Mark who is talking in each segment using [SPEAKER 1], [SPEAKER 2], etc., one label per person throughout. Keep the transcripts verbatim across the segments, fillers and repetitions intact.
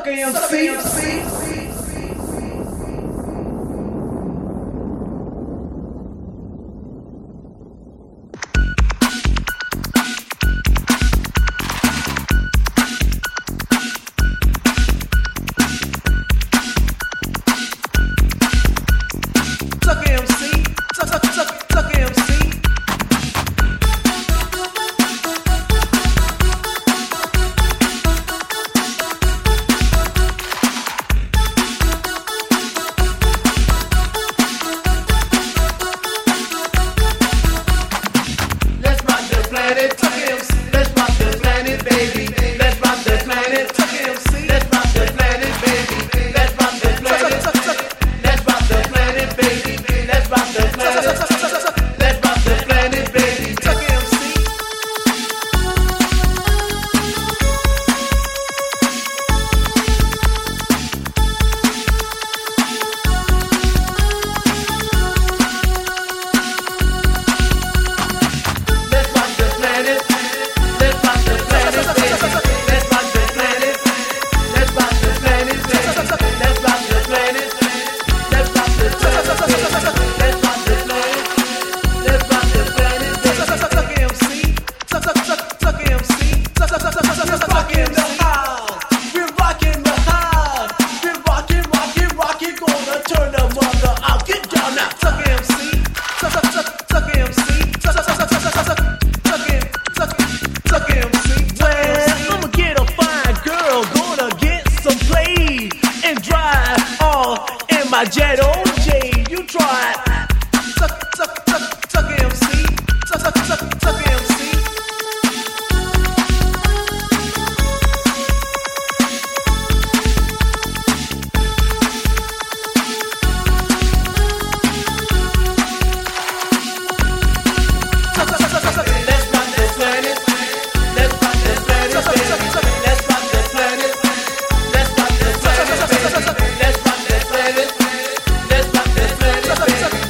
[SPEAKER 1] M C.
[SPEAKER 2] My jet O J, you try it. Suck, suck, suck, suck M C. Suck, suck, suck, suck M C. Suck, suck, suck, suck, suck. Let's rock this planet. Let's rock this planet. Suck, suck, suck, suck. Let's rock this planet. Let's rock this planet. Let's rock this planet. Let's rock this planet.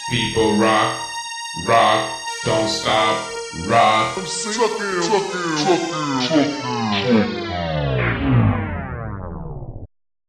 [SPEAKER 3] People rock, rock, don't stop, rock.
[SPEAKER 1] Truckin', truckin', truckin', truckin', truckin'.